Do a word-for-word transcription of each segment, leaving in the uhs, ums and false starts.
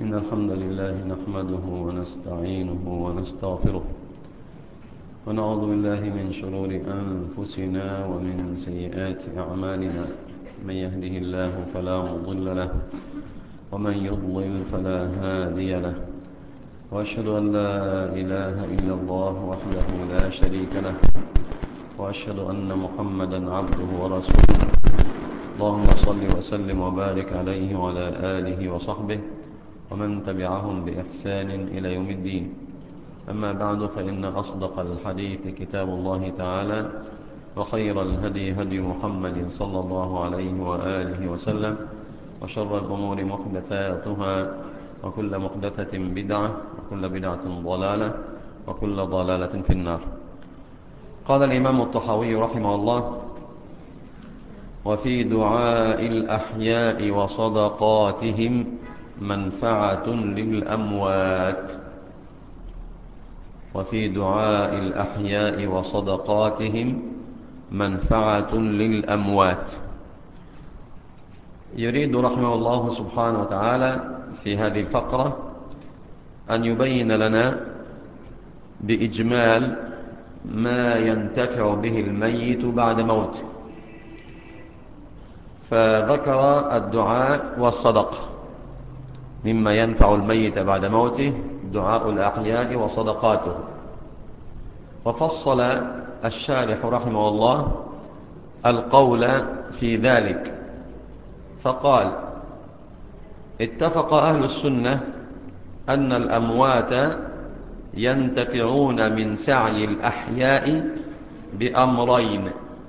إن الحمد لله نحمده ونستعينه ونستغفره ونعوذ بالله من شرور أنفسنا ومن سيئات أعمالنا. من يهده الله فلا مضل له ومن يضلل فلا هادي له، وأشهد أن لا إله إلا الله وحده لا شريك له، وأشهد أن محمدا عبده ورسوله. اللهم صل وسلم وبارك عليه وعلى آله وصحبه ومن تبعهم بإحسان إلى يوم الدين. أما بعد، فإن أصدق الحديث كتاب الله تعالى، وخير الهدي هدي محمد صلى الله عليه وآله وسلم، وشر الأمور محدثاتها، وكل محدثة بدعة، وكل بدعة ضلالة، وكل ضلالة في النار. قال الإمام الطحاوي رحمه الله: وفي دعاء الأحياء وصدقاتهم منفعة للأموات. وفي دعاء الأحياء وصدقاتهم منفعة للأموات. يريد رحمه الله سبحانه وتعالى في هذه الفقرة أن يبين لنا بإجمال ما ينتفع به الميت بعد موته، فذكر الدعاء والصدقة مما ينفع الميت بعد موته، دعاء الأحياء وصدقاته. وفصل الشارح رحمه الله القول في ذلك فقال: اتفق أهل السنة أن الأموات ينتفعون من سعي الأحياء بأمرين: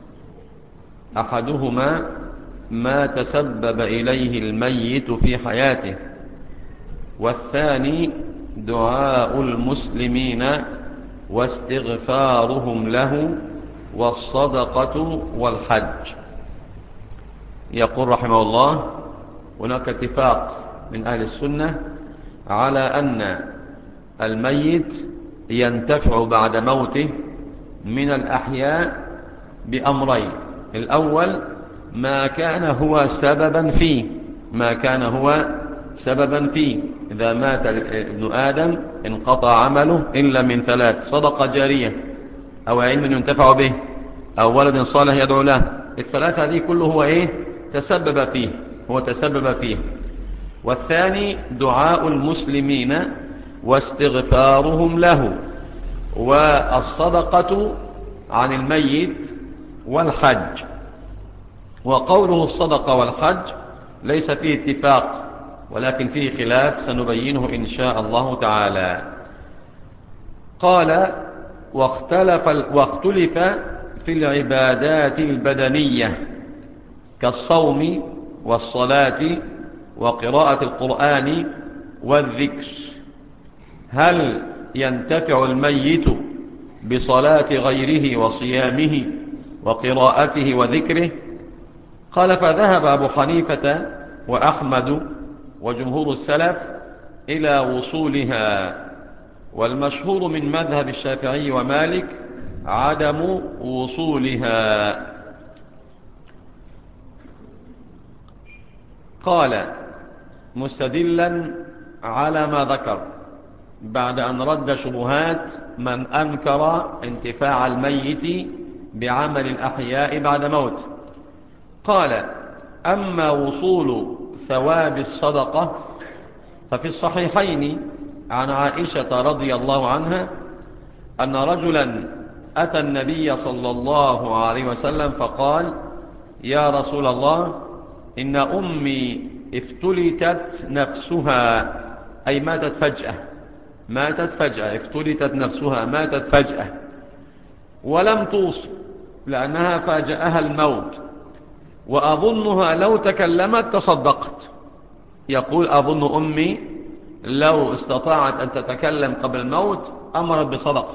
أحدهما ما تسبب إليه الميت في حياته، والثاني دعاء المسلمين واستغفارهم له والصدقة والحج. يقول رحمه الله: هناك اتفاق من أهل السنة على أن الميت ينتفع بعد موته من الأحياء بأمرين: الأول ما كان هو سببا فيه ما كان هو سببا فيه إذا مات ابن آدم انقطع عمله إلا من ثلاث: صدقة جارية، أو علم ينتفع به، أو ولد صالح يدعو له. الثلاثة هذه كله هو إيه؟ تسبب فيه هو تسبب فيه. والثاني دعاء المسلمين واستغفارهم له، والصدقة عن الميت، والحج. وقوله الصدقة والحج ليس فيه اتفاق، ولكن فيه خلاف سنبينه إن شاء الله تعالى. قال: واختلف, واختلف في العبادات البدنية كالصوم والصلاة وقراءة القرآن والذكر، هل ينتفع الميت بصلاة غيره وصيامه وقراءته وذكره؟ قال: فذهب أبو حنيفة وأحمد وجمهور السلف إلى وصولها، والمشهور من مذهب الشافعي ومالك عدم وصولها. قال مستدلا على ما ذكر بعد أن رد شبهات من أنكر انتفاع الميت بعمل الأحياء بعد موت. قال: أما وصول ثواب الصدقة ففي الصحيحين عن عائشة رضي الله عنها أن رجلا أتى النبي صلى الله عليه وسلم فقال: يا رسول الله، إن أمي افتلتت نفسها، أي ماتت فجأة ماتت فجأة افتلتت نفسها ماتت فجأة ولم توص لأنها فاجأها الموت، وأظنها لو تكلمت تصدقت. يقول: أظن أمي لو استطاعت أن تتكلم قبل الموت أمرت بصدقة،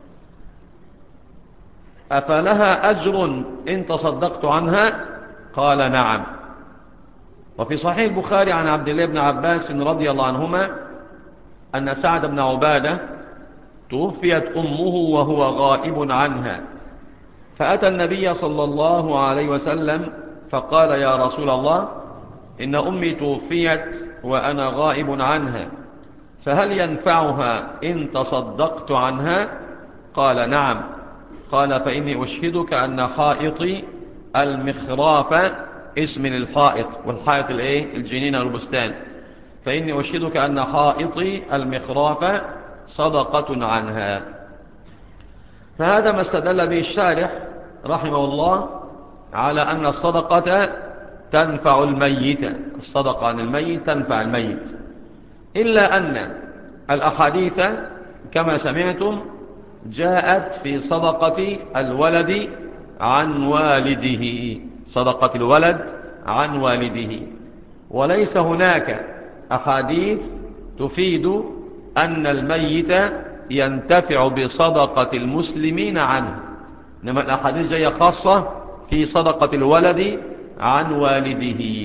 أفلها أجر إن تصدقت عنها؟ قال: نعم. وفي صحيح البخاري عن عبد الله بن عباس رضي الله عنهما أن سعد بن عبادة توفيت أمه وهو غائب عنها، فأتى النبي صلى الله عليه وسلم فقال: يا رسول الله، إن أمي توفيت وأنا غائب عنها، فهل ينفعها إن تصدقت عنها؟ قال نعم. قال فإني أشهدك أن حائطي المخراف، اسم للحائط، والحائط الايه؟ الجنينة والبستان. فإني أشهدك أن حائطي المخراف صدقة عنها. فهذا ما استدل به الشارح رحمه الله على أن الصدقة تنفع الميت، الصدقة عن الميت تنفع الميت، إلا أن الأحاديث كما سمعتم جاءت في صدقة الولد عن والده، صدقة الولد عن والده، وليس هناك أحاديث تفيد أن الميت ينتفع بصدقة المسلمين عنه، إنما الأحاديث جاية خاصة في صدقة الولد عن والده.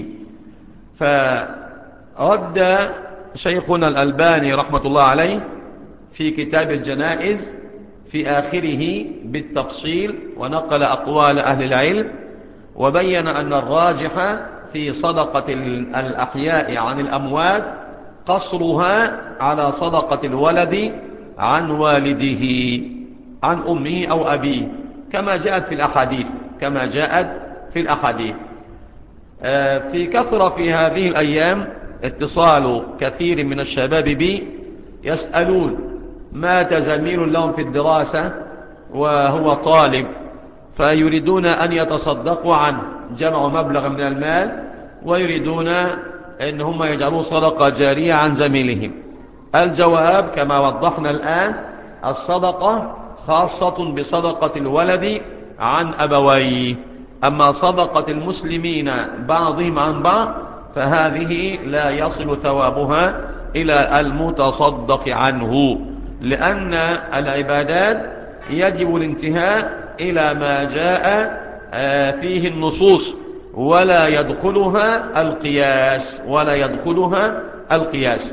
فرد شيخنا الألباني رحمة الله عليه في كتاب الجنائز في آخره بالتفصيل، ونقل أقوال أهل العلم، وبين أن الراجح في صدقة الأحياء عن الأموات قصرها على صدقة الولد عن والده، عن أمه أو أبيه، كما جاءت في الأحاديث، كما جاءت في الأحاديث. في كثرة في هذه الأيام اتصال كثير من الشباب بي يسألون مات زميل لهم في الدراسة وهو طالب، فيريدون أن يتصدقوا عنه، جمعوا مبلغ من المال ويريدون أن هم يجعلوا صدقة جارية عن زميلهم. الجواب كما وضحنا الآن، الصدقة خاصة بصدقة الولد عن أبويه، أما صدقة المسلمين بعضهم عن بعض فهذه لا يصل ثوابها إلى المتصدق عنه، لأن العبادات يجب الانتهاء إلى ما جاء فيه النصوص، ولا يدخلها القياس، ولا يدخلها القياس.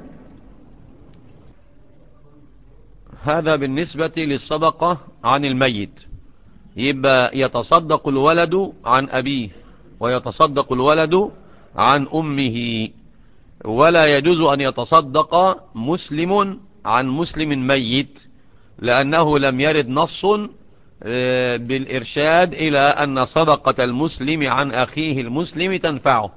هذا بالنسبة للصدقة عن الميت. يبقى يتصدق الولد عن أبيه ويتصدق الولد عن أمه، ولا يجوز أن يتصدق مسلم عن مسلم ميت، لأنه لم يرد نص بالإرشاد إلى أن صدقة المسلم عن أخيه المسلم تنفعه.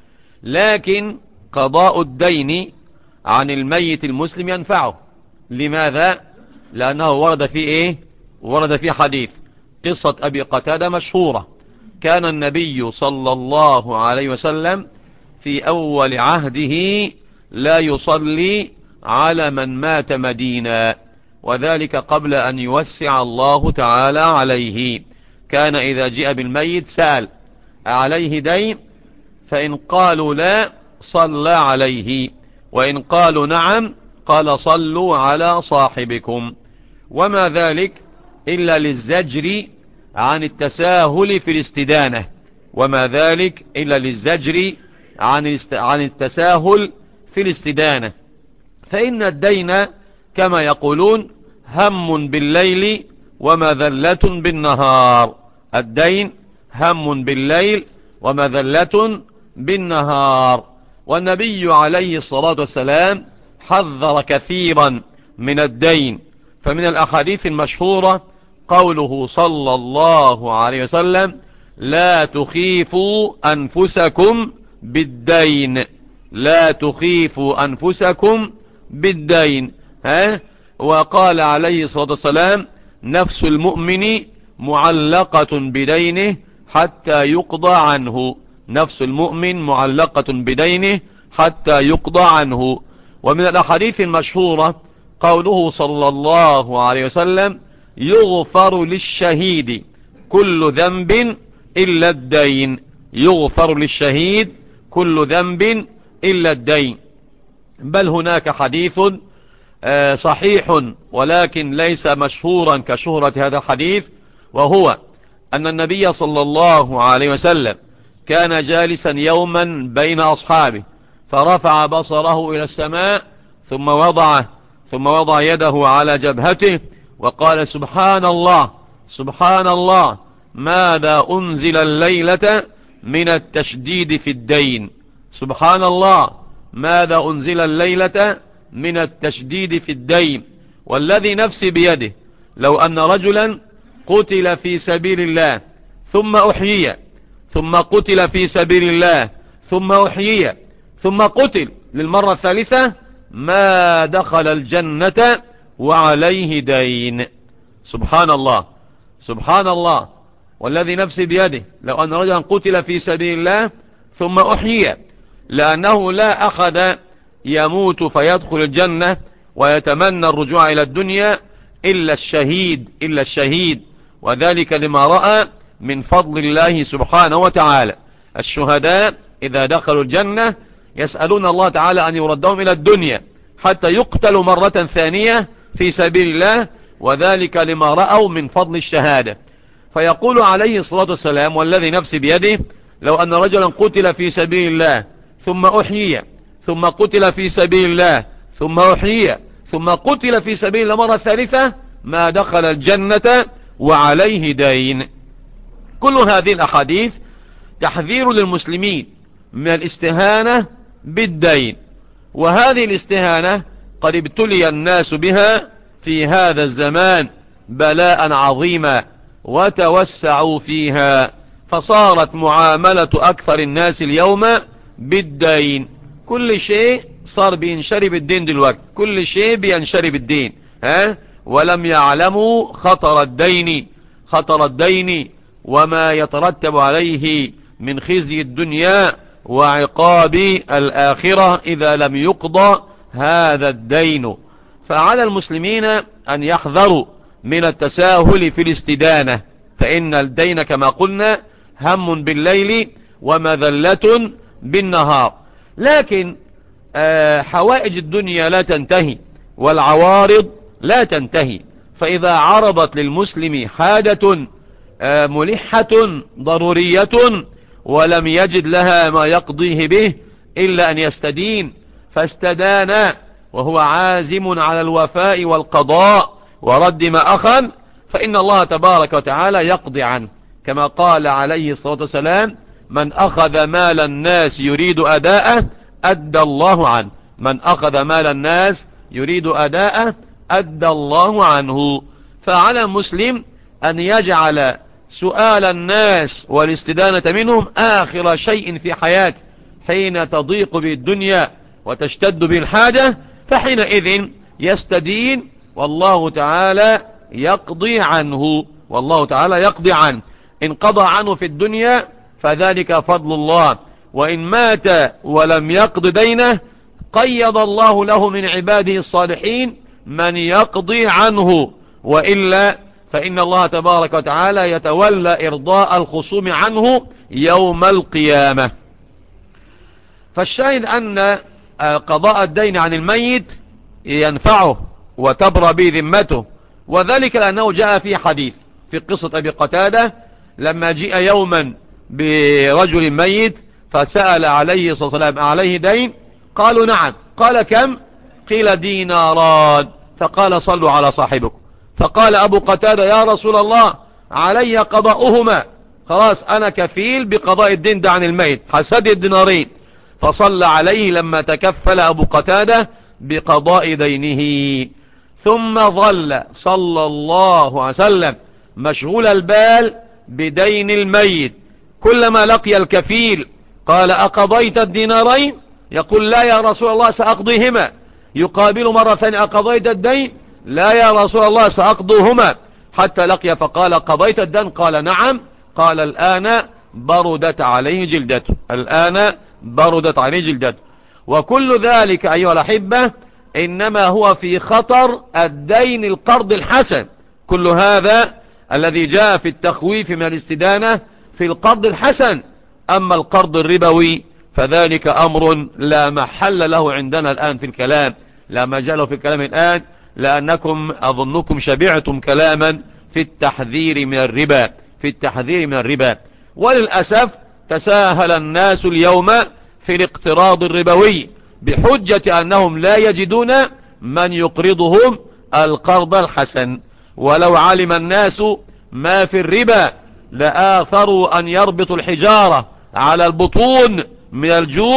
لكن قضاء الدين عن الميت المسلم ينفعه. لماذا؟ لأنه ورد في إيه؟ ورد في حديث قصة أبي قتادة مشهورة. كان النبي صلى الله عليه وسلم في أول عهده لا يصلي على من مات مدينة، وذلك قبل أن يوسع الله تعالى عليه. كان إذا جاء بالميت سأل عليه دين، فإن قالوا لا صلى عليه، وإن قالوا نعم قال صلوا على صاحبكم. وما ذلك إلا للزجر عن التساهل في الاستدانة، وما ذلك إلا للزجر عن عن التساهل في الاستدانة. فإن الدين كما يقولون هم بالليل ومذلة بالنهار، الدين هم بالليل ومذلة بالنهار. والنبي عليه الصلاة والسلام حذر كثيرا من الدين، فمن الأحاديث المشهورة قوله صلى الله عليه وسلم لا تخيفوا أنفسكم بالدين، لا تخيفوا أنفسكم بالدين. ها؟ وقال عليه الصلاة والسلام نفس المؤمن معلقة بدينه حتى يقضى عنه، نفس المؤمن معلقة بدينه حتى يقضى عنه. ومن الأحاديث المشهورة قوله صلى الله عليه وسلم يغفر للشهيد كل ذنب إلا الدين، يغفر للشهيد كل ذنب إلا الدين. بل هناك حديث صحيح ولكن ليس مشهورا كشهرة هذا الحديث، وهو أن النبي صلى الله عليه وسلم كان جالسا يوما بين أصحابه، فرفع بصره إلى السماء ثم وضع ثم وضع يده على جبهته وقال سبحان الله سبحان الله، ماذا أنزل الليلة من التشديد في الدين، سبحان الله، ماذا أنزل الليلة من التشديد في الدين؟ والذي نفسي بيده لو أن رجلا قتل في سبيل الله ثم أحيي، ثم قتل في سبيل الله ثم أحيي، ثم قتل للمرة الثالثة، ما دخل الجنة وعليه دين. سبحان الله، سبحان الله. والذي نفسي بيده لو أن رجلا قتل في سبيل الله ثم أحيي، لأنه لا أحد يموت فيدخل الجنة ويتمنى الرجوع إلى الدنيا إلا الشهيد، إلا الشهيد، وذلك لما رأى من فضل الله سبحانه وتعالى. الشهداء إذا دخلوا الجنة يسألون الله تعالى أن يردهم إلى الدنيا حتى يقتلوا مرة ثانية في سبيل الله، وذلك لما رأوا من فضل الشهادة. فيقول عليه الصلاة والسلام: والذي نفسي بيده لو أن رجلا قتل في سبيل الله ثم أحيي، ثم قتل في سبيل الله ثم أحيي، ثم قتل في سبيل الله مرة ثالثة، ما دخل الجنة وعليه دين. كل هذه الأحاديث تحذير للمسلمين من الاستهانة بالدين، وهذه الاستهانة قد ابتلي الناس بها في هذا الزمان بلاء عظيما وتوسعوا فيها، فصارت معاملة أكثر الناس اليوم بالدين. كل شيء صار بينشرب الدين دلوقتي، كل شيء بينشرب الدين، ها؟ ولم يعلموا خطر الدين، خطر الدين وما يترتب عليه من خزي الدنيا وعقاب الآخرة إذا لم يقضى هذا الدين. فعلى المسلمين أن يحذروا من التساهل في الاستدانة، فإن الدين كما قلنا هم بالليل ومذلة بالنهار. لكن حوائج الدنيا لا تنتهي والعوارض لا تنتهي، فإذا عرضت للمسلم حاجة ملحة ضرورية ولم يجد لها ما يقضيه به إلا أن يستدين، فاستدان وهو عازم على الوفاء والقضاء ورد ما أخذ، فإن الله تبارك وتعالى يقضي عنه، كما قال عليه الصلاة والسلام: من أخذ مال الناس يريد أداءه أدى الله عنه، من أخذ مال الناس يريد أداءه أدى الله عنه. فعلى المسلم أن يجعل سؤال الناس والاستدانة منهم آخر شيء في حياته، حين تضيق به الدنيا وتشتد به الحاجة، فحينئذ يستدين والله تعالى يقضي عنه، والله تعالى يقضي عنه. إن قضى عنه في الدنيا فذلك فضل الله، وإن مات ولم يقض دينه قيض الله له من عباده الصالحين من يقضي عنه، وإلا فإن الله تبارك وتعالى يتولى إرضاء الخصوم عنه يوم القيامة. فالشاهد أن قضاء الدين عن الميت ينفعه وتبرى به ذمته، وذلك لأنه جاء في حديث في قصة أبي قتادة لما جاء يوما برجل ميت فسأل عليه الصلاة والسلام: عليه دين؟ قالوا: نعم. قال: كم؟ قيل: ديناران. فقال: صلوا على صاحبكم. فقال أبو قتادة: يا رسول الله علي قضاؤهما، خلاص أنا كفيل بقضاء الدين ده عن الميت، حسد الدينارين. فصلى عليه لما تكفل أبو قتادة بقضاء دينه. ثم ظل صلى الله عليه وسلم مشغول البال بدين الميت، كلما لقي الكفيل قال: أقضيت الدينارين؟ يقول: لا يا رسول الله سأقضيهما. يقابل مرة ثانية: أقضيت الدين؟ لا يا رسول الله سأقضيهما. حتى لقي فقال: قضيت الدين؟ قال: نعم. قال: الآن بردت عليه جلدته، الآن بردت عليه جلدته. وكل ذلك أيها الأحبة إنما هو في خطر الدين القرض الحسن. كل هذا الذي جاء في التخويف من الاستدانة في القرض الحسن. أما القرض الربوي فذلك أمر لا محل له عندنا الآن في الكلام، لا مجال في الكلام الآن، لأنكم أظنكم شبعتم كلاما في التحذير من الربا، في التحذير من الربا. وللأسف تساهل الناس اليوم في الاقتراض الربوي بحجة أنهم لا يجدون من يقرضهم القرض الحسن. ولو علم الناس ما في الربا لآثروا أن يربطوا الحجارة على البطون من الجوع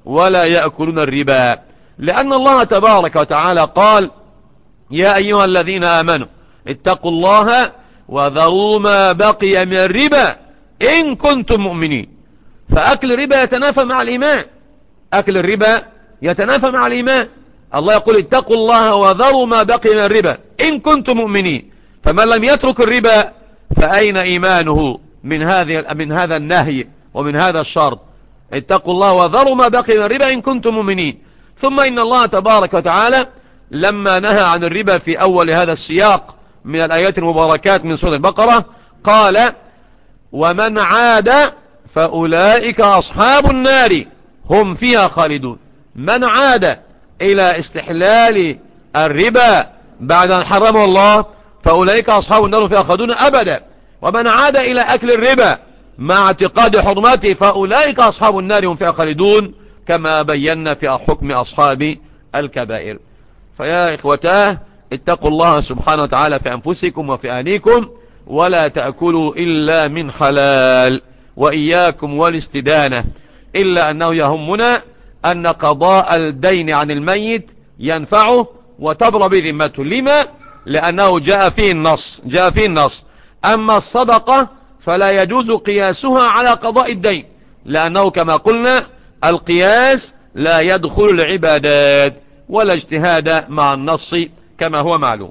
ولا يأكلون الربا، لأن الله تبارك وتعالى قال يا أيها الذين آمنوا اتقوا الله وذروا ما بقي من الربا إن كنتم مؤمنين. فأكل الربا يتنافى مع الإيمان، أكل الربا يتنافى مع الإيمان. الله يقول اتقوا الله وذروا ما بقي من الربا إن كنتم مؤمنين، فمن لم يترك الربا فأين إيمانه من هذه من هذا النهي ومن هذا الشرط؟ اتقوا الله وذروا ما بقي من الربا إن كنتم مؤمنين. ثم إن الله تبارك وتعالى لما نهى عن الربا في أول هذا السياق من الآيات المباركات من سورة البقرة قال ومن عاد فأولئك أصحاب النار هم فيها خالدون. من عاد إلى استحلال الربا بعد أن حرمه الله فأولئك أصحاب النار فيها خالدون أبدا، ومن عاد إلى أكل الربا مع اعتقاد حرمته فأولئك أصحاب النار هم فيها خالدون، كما بينا في حكم أصحاب الكبائر. فيا إخوتاه اتقوا الله سبحانه وتعالى في أنفسكم وفي أهليكم، ولا تأكلوا إلا من حلال، وإياكم والاستدانة، إلا أنه يهمنا أن قضاء الدين عن الميت ينفعه وتبرى بذمته. لما؟ لأنه جاء فيه النص جاء فيه النص أما الصدقة فلا يجوز قياسها على قضاء الدين، لأنه كما قلنا القياس لا يدخل العبادات ولا اجتهاد مع النص كما هو معلوم.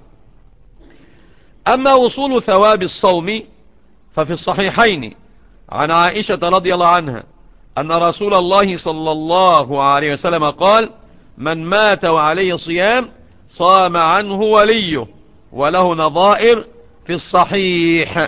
أما وصول ثواب الصوم ففي الصحيحين عن عائشة رضي الله عنها أن رسول الله صلى الله عليه وسلم قال من مات وعليه صيام صام عنه وليه وله نظائر في الصحيح.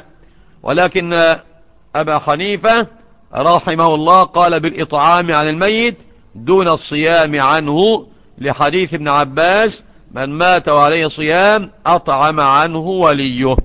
ولكن أبا حنيفة رحمه الله قال بالإطعام عن الميت دون الصيام عنه، لحديث ابن عباس من مات وعليه صيام أطعم عنه وليه.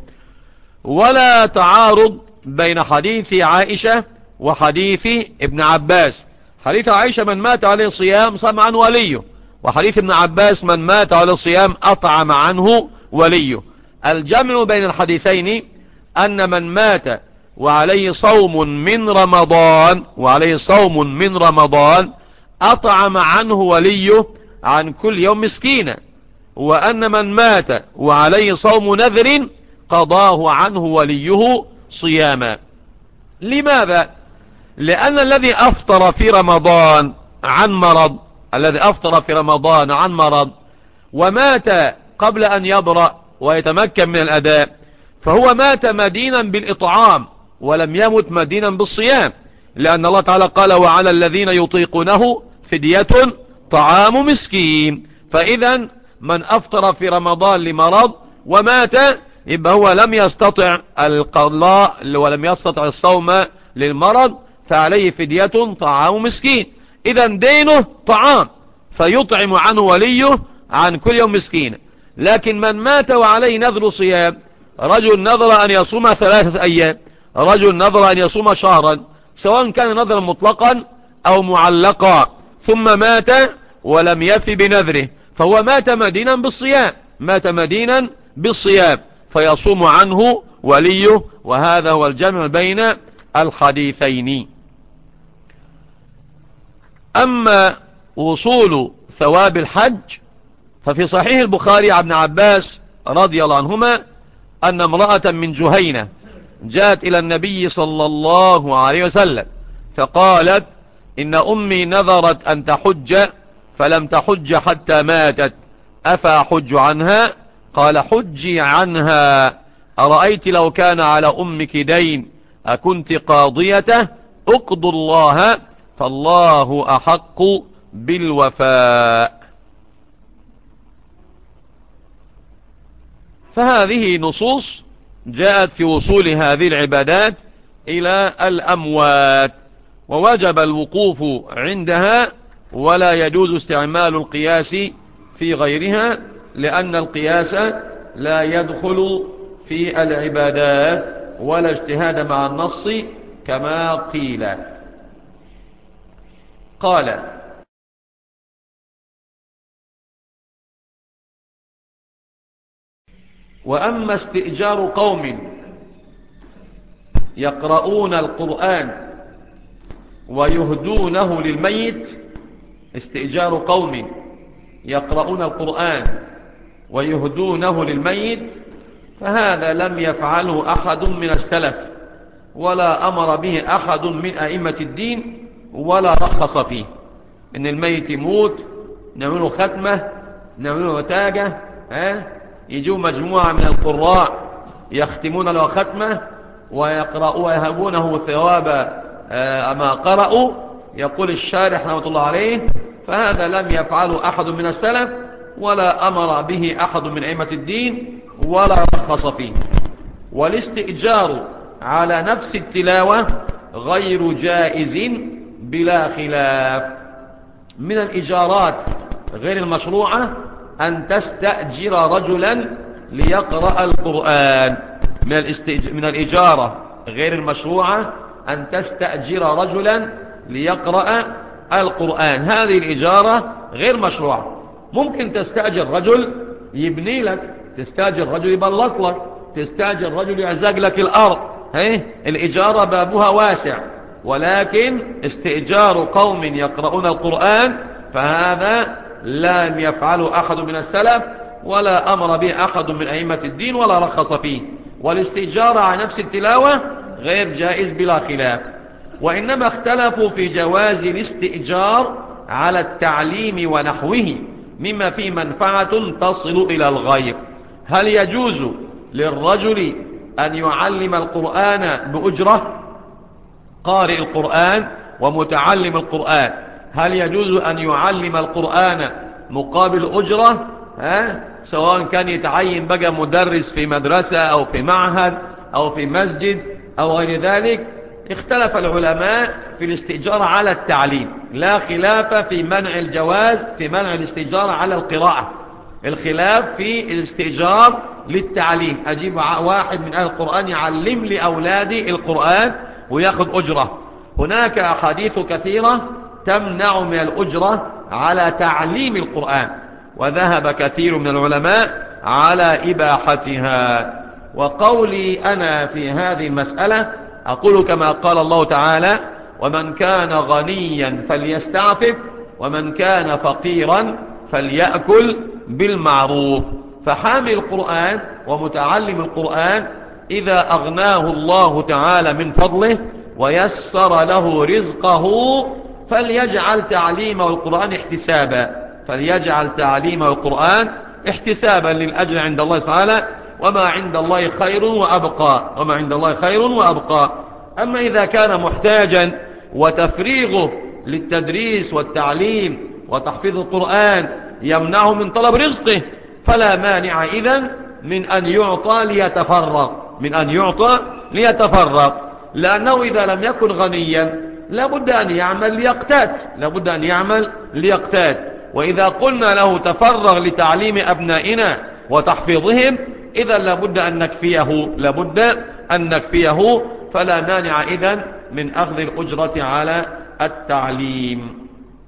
ولا تعارض بين حديث عائشة وحديث ابن عباس. حديث عائشة من مات عليه صيام صام عنه وليه، وحديث ابن عباس من مات عليه صيام أطعم عنه وليه. الجمع بين الحديثين أن من مات وعليه صوم من رمضان وعليه صوم من رمضان أطعم عنه وليه عن كل يوم مسكينا، وأن من مات وعليه صوم نذر قضاه عنه وليه صياما. لماذا؟ لأن الذي أفطر في رمضان عن مرض الذي أفطر في رمضان عن مرض ومات قبل أن يبرأ ويتمكن من الأداء فهو مات مدينا بالإطعام ولم يمت مدينا بالصيام، لأن الله تعالى قال وعلى الذين يطيقونه فدية طعام مسكين. فإذا من أفطر في رمضان لمرض ومات يبقى هو لم يستطع القضاء ولم يستطع الصوم للمرض، فعليه فدية طعام مسكين. إذا دينه طعام فيطعم عنه وليه عن كل يوم مسكين. لكن من مات وعليه نذر صيام، رجل نذر أن يصوم ثلاثة أيام، رجل نذر أن يصوم شهرا، سواء كان نذرا مطلقا أو معلقا، ثم مات ولم يف بنذره فهو مات مدينا بالصيام مات مدينا بالصيام فيصوم عنه وليه. وهذا هو الجمع بين الحديثين. أما وصول ثواب الحج ففي صحيح البخاري عن ابن عباس رضي الله عنهما أن امرأة من جهينة جاءت إلى النبي صلى الله عليه وسلم فقالت إن أمي نذرت أن تحج فلم تحج حتى ماتت أفأحج عنها؟ قال حجي عنها. أرأيت لو كان على أمك دين أكنت قاضيته؟ اقضوا الله فالله أحق بالوفاء. فهذه نصوص جاءت في وصول هذه العبادات إلى الأموات، ووجب الوقوف عندها ولا يجوز استعمال القياس في غيرها، لأن القياس لا يدخل في العبادات ولا اجتهاد مع النص كما قيل. قال وأما استئجار قوم يقرؤون القرآن ويهدونه للميت استئجار قوم يقرؤون القرآن ويهدونه للميت، فهذا لم يفعله أحد من السلف ولا أمر به أحد من أئمة الدين ولا رخص فيه. إن الميت يموت نعمله ختمة، نعمله تاجة، ها يجوا مجموعة من القراء يختمون له ختمة ويقرأوا ويهبونه ثواب ما قرأوا. يقول الشارح رحمة الله عليه: فهذا لم يفعله أحد من السلف ولا أمر به أحد من أئمة الدين ولا رخص فيه. والاستئجار على نفس التلاوة غير جائز بلا خلاف. من الإجارات غير المشروعة أن تستأجر رجلا ليقرأ القرآن. من, الاستئج... من الإجارة غير المشروعة أن تستأجر رجلا ليقرأ القرآن. هذه الإجارة غير مشروعة. ممكن تستأجر رجل يبني لك، تستأجر رجل يبلط لك، تستأجر رجل يعزق لك الأرض، هي الإجارة بابها واسع. ولكن استئجار قوم يقرؤون القرآن فهذا لم يفعله أحد من السلف ولا أمر به أحد من أئمة الدين ولا رخص فيه. والاستئجار على نفس التلاوة غير جائز بلا خلاف. وإنما اختلفوا في جواز الاستئجار على التعليم ونحوه مما فيه منفعة تصل إلى الغير. هل يجوز للرجل أن يعلم القرآن بأجرة؟ قارئ القرآن ومتعلم القرآن، هل يجوز أن يعلم القرآن مقابل أجرة؟ ها؟ سواء كان يتعين بقى مدرس في مدرسة أو في معهد أو في مسجد أو غير ذلك. اختلف العلماء في الاستئجار على التعليم، لا خلاف في منع الجواز في منع الاستئجار على القراءة. الخلاف في الاستئجار للتعليم، أجيب واحد من أهل القرآن يعلم لأولادي القرآن ويأخذ أجرة. هناك أحاديث كثيرة تمنع من الأجرة على تعليم القرآن، وذهب كثير من العلماء على إباحتها. وقولي أنا في هذه المسألة أقول كما قال الله تعالى: ومن كان غنيا فليستعفف ومن كان فقيرا فليأكل بالمعروف. فحامل القرآن ومتعلم القرآن إذا أغناه الله تعالى من فضله ويسر له رزقه فليجعل تعليمه القرآن احتسابا، فليجعل تعليمه القرآن احتسابا للأجر عند الله تعالى. وما عند الله خير وأبقى، وما عند الله خير وأبقى. أما إذا كان محتاجا وتفريغه للتدريس والتعليم وتحفيظ القرآن يمنعه من طلب رزقه فلا مانع إذن من أن يعطى ليتفرغ، من أن يعطى ليتفرغ. لأنه إذا لم يكن غنيا لابد أن يعمل ليقتات، لابد أن يعمل ليقتات. وإذا قلنا له تفرغ لتعليم أبنائنا وتحفيظهم إذا لابد أن نكفيه، لابد أن نكفيه. فلا مانع إذن من أخذ الأجرة على التعليم.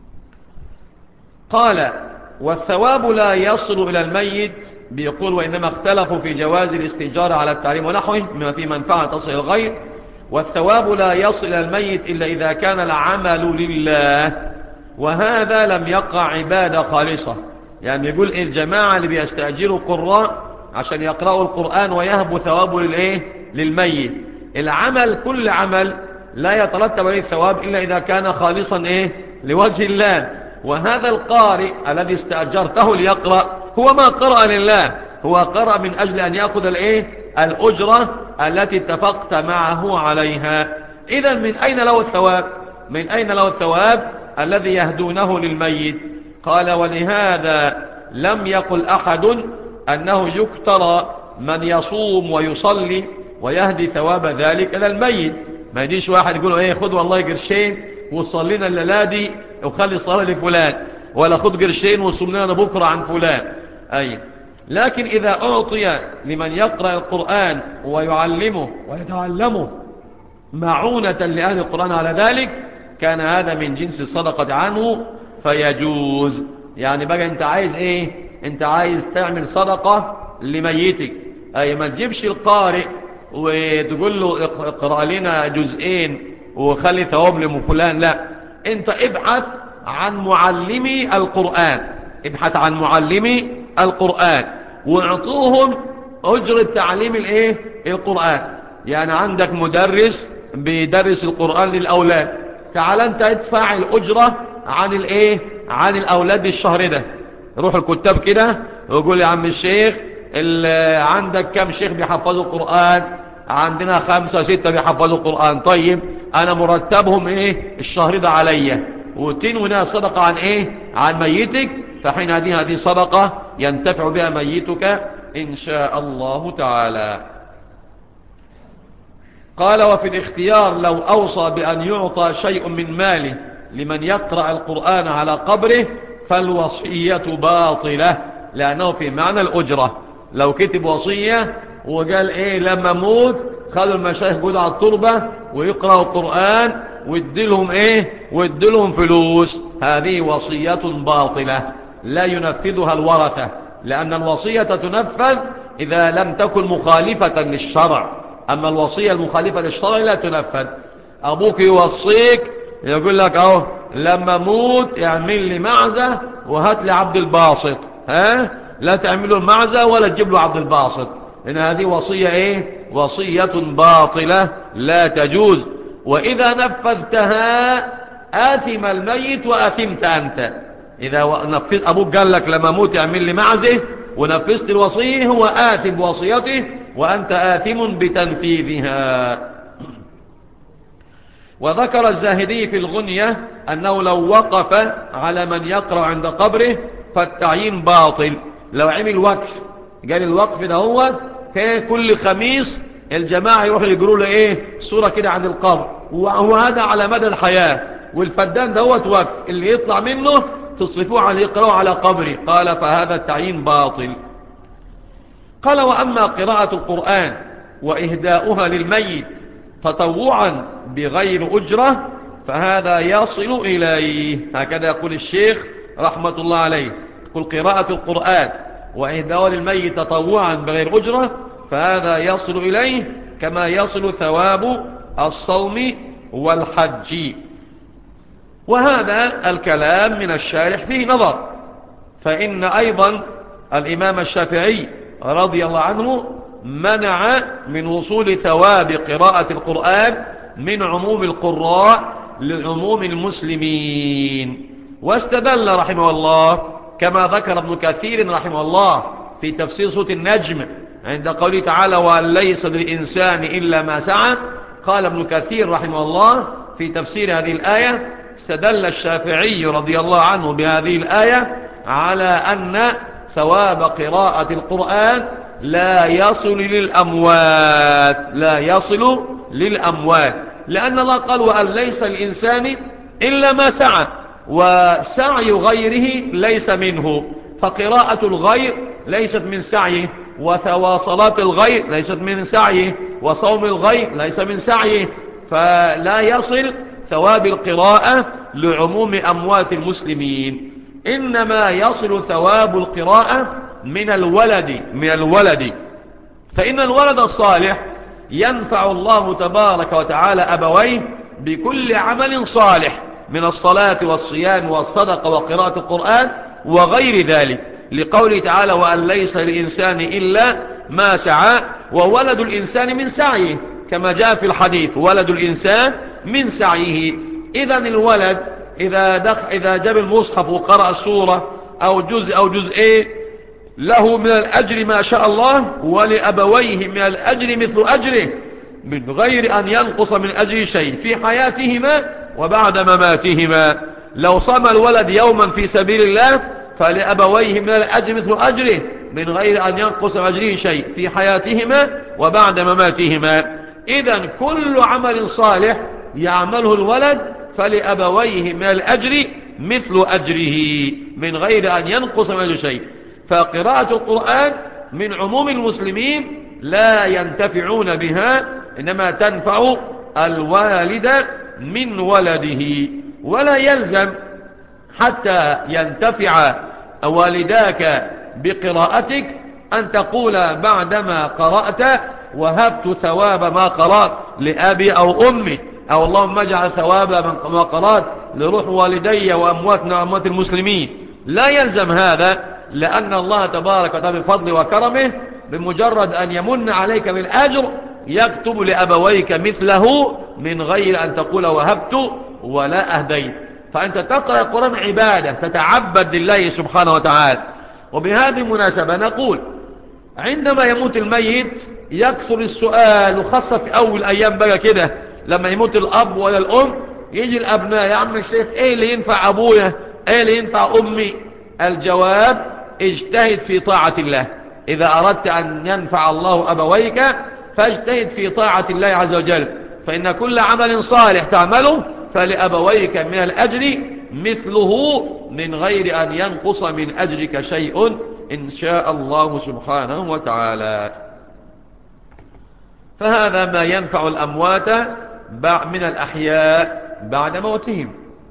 قال: والثواب لا يصل إلى الميت. بيقول: وإنما اختلفوا في جواز الاستئجار على التعليم ونحوه مما فيه منفعة تصل إلى الغير. والثواب لا يصل إلى الميت إلا إذا كان العمل لله، وهذا لم يقع عبادة خالصة. يعني يقول الجماعة اللي بيستأجروا قراء عشان يقرأوا القرآن ويهبوا ثوابه للإيه؟ للميت. العمل كل عمل لا يترتب عليه الثواب إلا إذا كان خالصا إيه؟ لوجه الله. وهذا القارئ الذي استأجرته ليقرأ هو ما قرأ لله، هو قرأ من أجل أن يأخذ الإيه؟ الأجرة التي اتفقت معه عليها. إذن من أين له الثواب؟ من أين له الثواب الذي يهدونه للميت؟ قال: ولهذا لم يقل أحد أنه يكترى من يصوم ويصلي ويهدي ثواب ذلك إلى الميت. ما يجيش واحد يقول: ايه خذ والله قرشين وصلينا الليلة دي وخلي الصلاة لفلان، ولا خذ قرشين وصلنا بكرة عن فلان. أي لكن إذا أعطي لمن يقرأ القرآن ويعلمه ويتعلمه معونة لأهل القرآن على ذلك كان هذا من جنس الصدقة عنه فيجوز. يعني بقى انت عايز ايه؟ انت عايز تعمل صدقة لميتك، اي ما تجيبش القارئ وتقول له اقرأ لنا جزئين وخلي ثواب لفلان، لا، انت ابعث عن معلمي القرآن، ابحث عن معلمي القرآن واعطوهم أجرة تعليم الايه القرآن. يعني عندك مدرس بيدرس القرآن للأولاد، تعال انت ادفع الأجرة عن الايه عن الأولاد الشهر ده. روح الكتاب كده ويقول يا عم الشيخ عندك كم شيخ بيحفظوا القرآن؟ عندنا خمسة ستة بيحفظوا القرآن. طيب انا مرتبهم ايه الشهر ده عليا، وتنوي صدقة عن ايه عن ميتك، فحين هذه هذه صدقة ينتفع بها ميتك إن شاء الله تعالى. قال وفي الاختيار لو أوصى بأن يعطى شيء من ماله لمن يقرأ القرآن على قبره فالوصية باطلة، لأنه في معنى الأجرة. لو كتب وصية وقال إيه لما موت خلوا المشايخ قدوا على التربة ويقرأوا القرآن ويدلهم إيه ويدلهم فلوس، هذه وصية باطلة لا ينفذها الورثة، لأن الوصية تنفذ إذا لم تكن مخالفة للشرع، أما الوصية المخالفة للشرع لا تنفذ. أبوك يوصيك يقول لك أهو لما موت اعمل لي معزة وهات لي عبد الباسط، ها لا تعملوا المعزة ولا تجيب له عبد الباسط، إن هذه وصية إيه وصية باطلة لا تجوز. وإذا نفذتها آثم الميت وآثمت أنت. إذا نفذ أبوك قال لك لما موت اعمل لي معزة ونفذت الوصية هو آثم بوصيته وأنت آثم بتنفيذها. وذكر الزاهدي في الغنية أنه لو وقف على من يقرأ عند قبره فالتعيين باطل. لو عمل وقف، قال الوقف ده هو كل خميس الجماعة يروحوا يقروا له ايه صورة كده عن القبر، وهذا على مدى الحياة، والفدان ده هو وقف اللي يطلع منه تصرفوه على يقرأوا على قبره. قال فهذا التعيين باطل. قال وأما قراءة القرآن وإهداؤها للميت تطوعا بغير أجرة فهذا يصل إليه. هكذا يقول الشيخ رحمة الله عليه، يقول قراءة القرآن وإهداؤها للميت تطوعا بغير أجرة فهذا يصل إليه كما يصل ثواب الصوم والحج. وهذا الكلام من الشارح فيه نظر، فإن أيضا الإمام الشافعي رضي الله عنه منع من وصول ثواب قراءة القرآن من عموم القراء لعموم المسلمين، واستدل رحمه الله كما ذكر ابن كثير رحمه الله في تفسير سورة النجم عند قوله تعالى وأن ليس للإنسان إلا ما سعى. قال ابن كثير رحمه الله في تفسير هذه الآية استدل الشافعي رضي الله عنه بهذه الآية على أن ثواب قراءة القرآن لا يصل للأموات، لا يصل للأموات، لأن الله قال وأن ليس الإنسان إلا ما سعى، وسعي غيره ليس منه، فقراءة الغير ليست من سعيه، وصلاة الغير ليست من سعيه، وصوم الغير ليس من سعيه، فلا يصل ثواب القراءة لعموم أموات المسلمين، إنما يصل ثواب القراءة من الولد من الولد فإن الولد الصالح ينفع الله تبارك وتعالى أبويه بكل عمل صالح من الصلاة والصيام والصدقة وقراءة القرآن وغير ذلك، لقوله تعالى وأن ليس للإنسان إلا ما سعى، وولد الإنسان من سعيه كما جاء في الحديث ولد الإنسان من سعيه. إذن الولد إذا, دخ إذا جاب المصحف وقرأ السورة أو جزء أو جزئين له من الأجر ما شاء الله، ولأبويه من الأجر مثل أجره من غير أن ينقص من أجر شيء في حياتهما وبعد مماتهما. لو صام الولد يوما في سبيل الله فلأبويه من الأجر مثل أجره من غير أن ينقص من أجره شيء في حياتهما وبعد مماتهما. إذن كل عمل صالح يعمله الولد فلأبويه من الأجر مثل أجره من غير أن ينقص من أجر شيء. فقراءة القرآن من عموم المسلمين لا ينتفعون بها، إنما تنفع الوالد من ولده، ولا يلزم حتى ينتفع والداك بقراءتك أن تقول بعدما قرأت وهبت ثواب ما قرأت لأبي أو أمي، أو اللهم اجعل ثواب ما قرأت لروح والدي وأمواتنا وأموات المسلمين. لا يلزم هذا، لأن الله تبارك وتعالى بفضله وكرمه بمجرد أن يمن عليك بالأجر يكتب لأبويك مثله من غير أن تقول وهبت ولا أهديت. فأنت تقرأ القرآن عبادة، تتعبد لله سبحانه وتعالى. وبهذه المناسبة نقول عندما يموت الميت يكثر السؤال، وخاصة في أول أيام بقى كده لما يموت الأب ولا الأم يجي الأبناء: يا عم الشيخ إيه اللي ينفع أبويا، إيه اللي ينفع أمي؟ الجواب: اجتهد في طاعة الله. إذا أردت أن ينفع الله أبويك فاجتهد في طاعة الله عز وجل، فإن كل عمل صالح تعمله فلأبويك من الأجر مثله من غير أن ينقص من أجرك شيء إن شاء الله سبحانه وتعالى. فهذا ما ينفع الأموات من الأحياء بعد موتهم.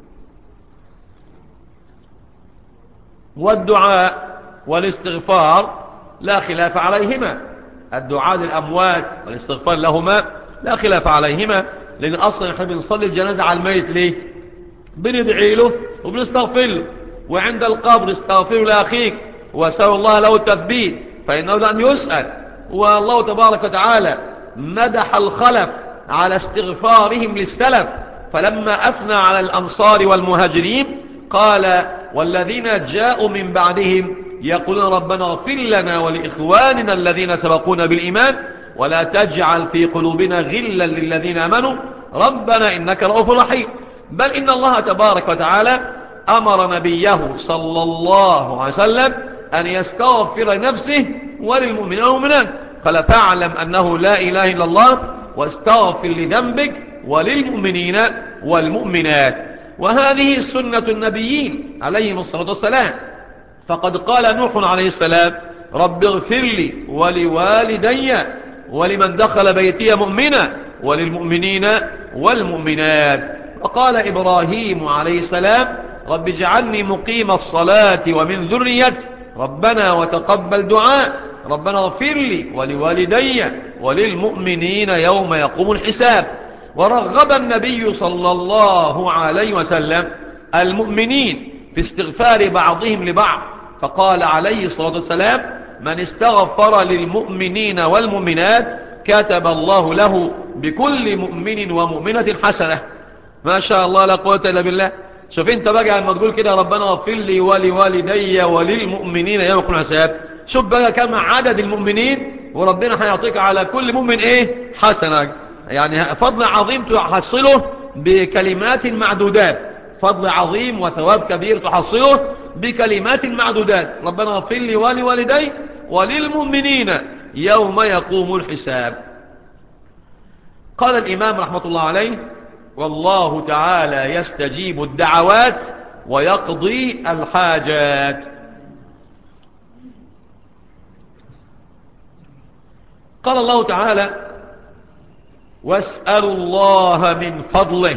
والدعاء والاستغفار لا خلاف عليهما. الدعاء للأموات والاستغفار لهما لا خلاف عليهما، لأن أصلا نحن بنصلي الجنازة على الميت ليه؟ بندعي له وبنستغفر له، وعند القبر استغفر لأخيك وسأل الله له التثبيت فإنه لن يسأل. والله تبارك وتعالى مدح الخلف على استغفارهم للسلف، فلما أثنى على الأنصار والمهاجرين قال: والذين جاءوا من بعدهم يقولون ربنا اغفر لنا ولإخواننا الذين سبقونا بالإيمان ولا تجعل في قلوبنا غلا للذين آمنوا ربنا إنك رؤوف رحيم. بل إن الله تبارك وتعالى أمر نبيه صلى الله عليه وسلم أن يستغفر لنفسه وللمؤمنين والمؤمنات، قال: فاعلم أنه لا إله إلا الله واستغفر لذنبك وللمؤمنين والمؤمنات. وهذه سنة النبيين عليهم الصلاة والسلام. فقد قال نوح عليه السلام: رب اغفر لي ولوالدي ولمن دخل بيتي مؤمنا وللمؤمنين والمؤمنات. وقال إبراهيم عليه السلام: رب اجعلني مقيم الصلاة ومن ذريتي ربنا وتقبل دعاء ربنا اغفر لي ولوالدي وللمؤمنين يوم يقوم الحساب. ورغب النبي صلى الله عليه وسلم المؤمنين في استغفار بعضهم لبعض، فقال عليه الصلاة والسلام: من استغفر للمؤمنين والمؤمنات كتب الله له بكل مؤمن ومؤمنة حسنة. ما شاء الله لا قوة إلا بالله. شوف انت بقى لما تقول كده ربنا اغفر لي ولوالدي وللمؤمنين يوم يقوم الحساب، شوف بقى كم عدد المؤمنين، وربنا هيعطيك على كل مؤمن ايه؟ حسنة. يعني فضل عظيم تحصله بكلمات معدودات، فضل عظيم وثواب كبير تحصله بكلمات معدودات. ربنا اغفر لي ولوالدي وللمؤمنين يوم يقوم الحساب. قال الإمام رحمة الله عليه: والله تعالى يستجيب الدعوات ويقضي الحاجات. قال الله تعالى: واسألوا الله من فضله.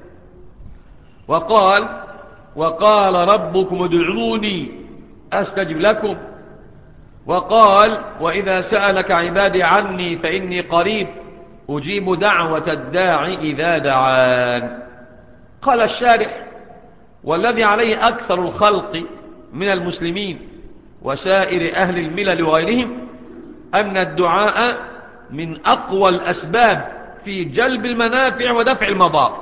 وقال: وقال ربكم ادعوني أستجب لكم. وقال: وإذا سألك عبادي عني فإني قريب أجيب دعوة الداعي إذا دعان. قال الشارح: والذي عليه أكثر الخلق من المسلمين وسائر أهل الملل وغيرهم أن الدعاء من أقوى الأسباب في جلب المنافع ودفع المضار.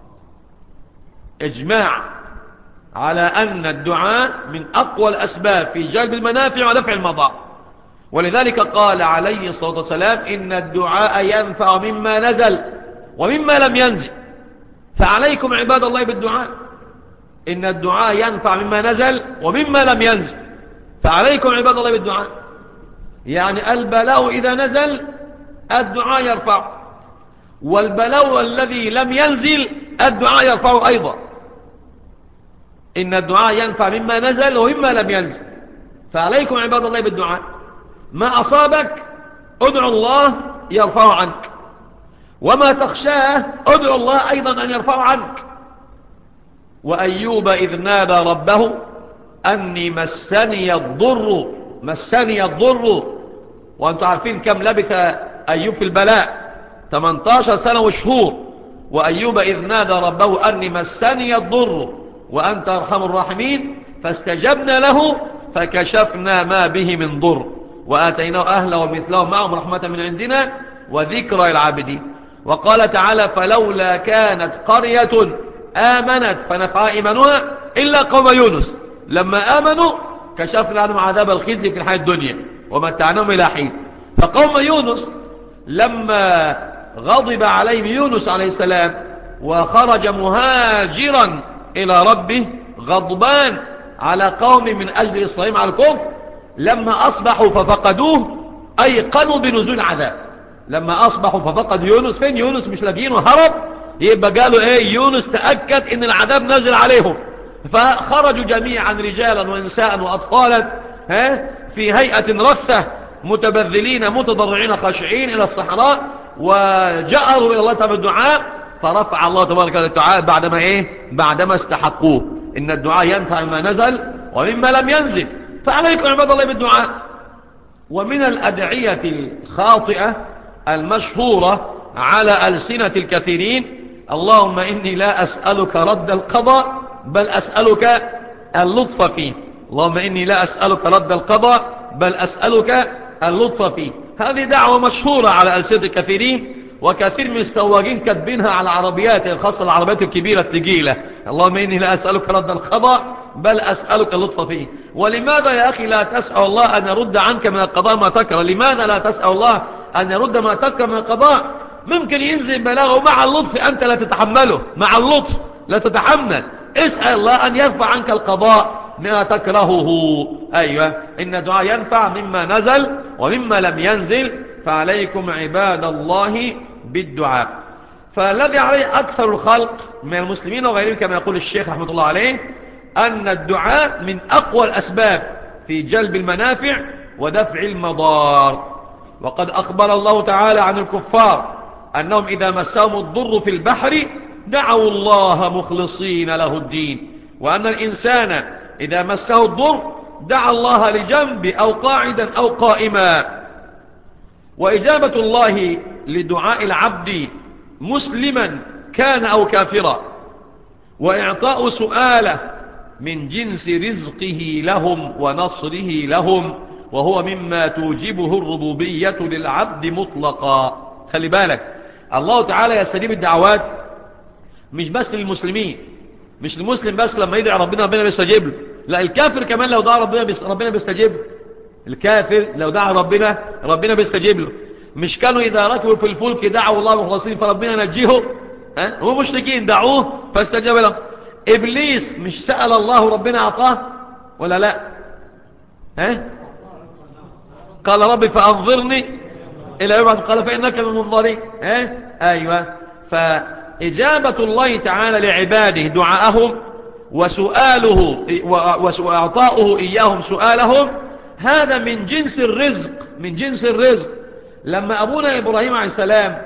إجماع على أن الدعاء من أقوى الأسباب في جلب المنافع ودفع المضار. ولذلك قال عليه الصلاة والسلام: إن الدعاء ينفع مما نزل ومما لم ينزل، فعليكم عباد الله بالدعاء. إن الدعاء ينفع مما نزل ومما لم ينزل، فعليكم عباد الله بالدعاء. يعني البلاء إذا نزل الدعاء يرفع، والبلاء الذي لم ينزل الدعاء يرفع أيضا. إن الدعاء ينفع مما نزل ومما لم ينزل، فعليكم عباد الله بالدعاء. ما أصابك ادعو الله يرفع عنك، وما تخشاه ادعو الله أيضا أن يرفع عنك. وأيوب إذ نادى ربه أني مسني الضر مسني الضر وأنتم عارفين كم لبث أيوب في البلاء، ثمانية عشر سنة وشهور، وأيوب إذ نادى ربه أني مسني الضر وأنت أرحم الراحمين فاستجبنا له فكشفنا ما به من ضر وآتيناه أهله ومثلهم معهم رحمة من عندنا وذكرى العابدين. وقال تعالى فلولا كانت قرية آمنت فنفعها إيمانها إلا قوم يونس لما آمنوا كشفنا عنهم عذاب الخزي في الحياة الدنيا ومتعناهم إلى حين. فقوم يونس لما غضب عليهم يونس عليه السلام وخرج مهاجرا إلى ربه غضبان على قوم من أجل إصرارهم على الكفر لما أصبحوا ففقدوه أيقنوا بنزول عذاب. لما أصبحوا ففقدوا يونس فين يونس مش لاقيينه هرب يبقى قالوا إيه يونس تأكد إن العذاب نزل عليهم فخرجوا جميعا رجالا ونساء وأطفالا ها في هيئة رثة متبذلين متضرعين خاشعين إلى الصحراء وجأروا إلى الله تعالى بالدعاء فرفع الله تبارك وتعالى بعدما إيه بعدما استحقوه. إن الدعاء ينفع مما نزل ومما لم ينزل فعليكم عباد الله بالدعاء. ومن الأدعية الخاطئة المشهورة على ألسنة الكثيرين اللهم إني لا أسألك رد القضاء بل أسألك اللطف فيه. اللهم إني لا أسألك رد القضاء بل أسألك اللطف فيه. هذه دعوة مشهورة على ألسنة الكثيرين وكثير من السواقين كاتبينها على عربيات خاصة العربيات الكبيرة الثقيلة اللهم إني لا أسألك رد القضاء بل أسألك اللطف فيه. ولماذا يا أخي لا تسأل الله أن يرد عنك من القضاء ما تكره؟ لماذا لا تسأل الله أن يرد ما تكره من القضاء؟ ممكن ينزل بلاغه مع اللطف أنت لا تتحمله مع اللطف لا تتحمل. اسأل الله أن يرفع عنك القضاء ما تكرهه. أيوة إن الدعاء ينفع مما نزل ومما لم ينزل فعليكم عباد الله بالدعاء. فالذي عليه أكثر الخلق من المسلمين وغيرهم كما يقول الشيخ رحمة الله عليه أن الدعاء من أقوى الأسباب في جلب المنافع ودفع المضار. وقد أخبر الله تعالى عن الكفار أنهم إذا مسهم الضر في البحر دعوا الله مخلصين له الدين وأن الإنسان إذا مسه الضر دعا الله لجنب أو قاعدا أو قائما. وإجابة الله لدعاء العبد مسلما كان أو كافرا وإعطاء سؤاله من جنس رزقه لهم ونصره لهم وهو مما توجبه الربوبية للعبد مطلقا. خلي بالك الله تعالى يستجيب الدعوات مش بس للمسلمين مش المسلم بس لما يدعي ربنا ربنا بيستجيب له لا الكافر كمان لو دعا ربنا ربنا بيستجيب له. الكافر لو دعا ربنا ربنا بيستجيب له. مش كانوا إذا ركبوا في الفلك دعوا الله مخلصين فربنا نجيه ها هم مشركين دعوه فاستجاب لهم. إبليس مش سأل الله ربنا أعطاه ولا لا ها قال ربي فأنظرني إلى يوم قال فإنك من المنظرين ها أيوة. فإجابة الله تعالى لعباده دعاءهم وسؤاله وأعطاؤه إياهم سؤالهم هذا من جنس الرزق من جنس الرزق. لما أبونا إبراهيم عليه السلام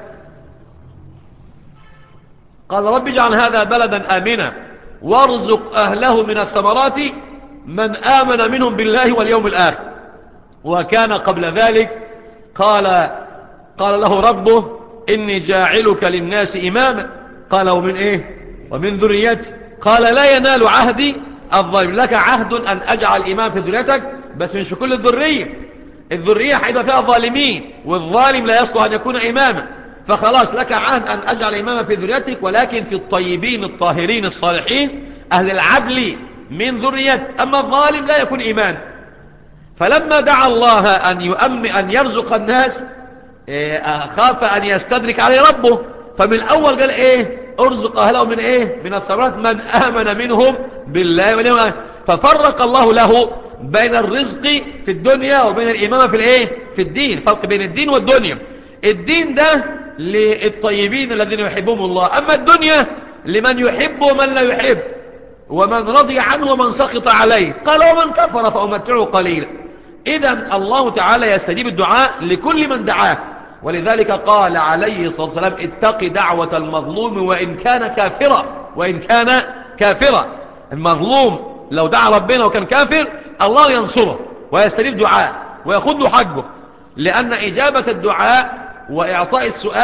قال رب اجعل هذا بلدا آمنا وارزق أهله من الثمرات من آمن منهم بالله واليوم الآخر وكان قبل ذلك قال قال له ربه إني جاعلك للناس إماما قال ومن إيه ومن ذريتي قال لا ينال عهدي الظالم. لك عهد أن أجعل إمام في ذريتك بس مش في كل الذرية. الذرية هيبقى فيها ظالمين والظالم لا يصلح أن يكون إماما فخلاص لك عهد أن أجعل إماما في ذريتك ولكن في الطيبين الطاهرين الصالحين أهل العدل من ذريتك أما الظالم لا يكون إمام. فلما دعا الله أن يؤمن أن يرزق الناس خاف أن يستدرك عليه ربه فمن الأول قال إيه ارزق أهله من إيه من الثمرات من آمن منهم بالله واليوم الآخر. ففرق الله له بين الرزق في الدنيا وبين الإمامة في الإيه في الدين. فرق بين الدين والدنيا. الدين ده للطيبين الذين يحبهم الله أما الدنيا لمن يحب ومن لا يحب ومن رضي عنه ومن سخط عليه قال ومن كفر فأمتعه قليلا. إذن الله تعالى يستجيب الدعاء لكل من دعاه ولذلك قال عليه الصلاة والسلام اتق دعوة المظلوم وإن كان كافرا وإن كان كافرا. المظلوم لو دعا ربنا وكان كافر الله ينصره ويستجيب دعاء ويأخذ له حقه لأن إجابة الدعاء وإعطاء السؤال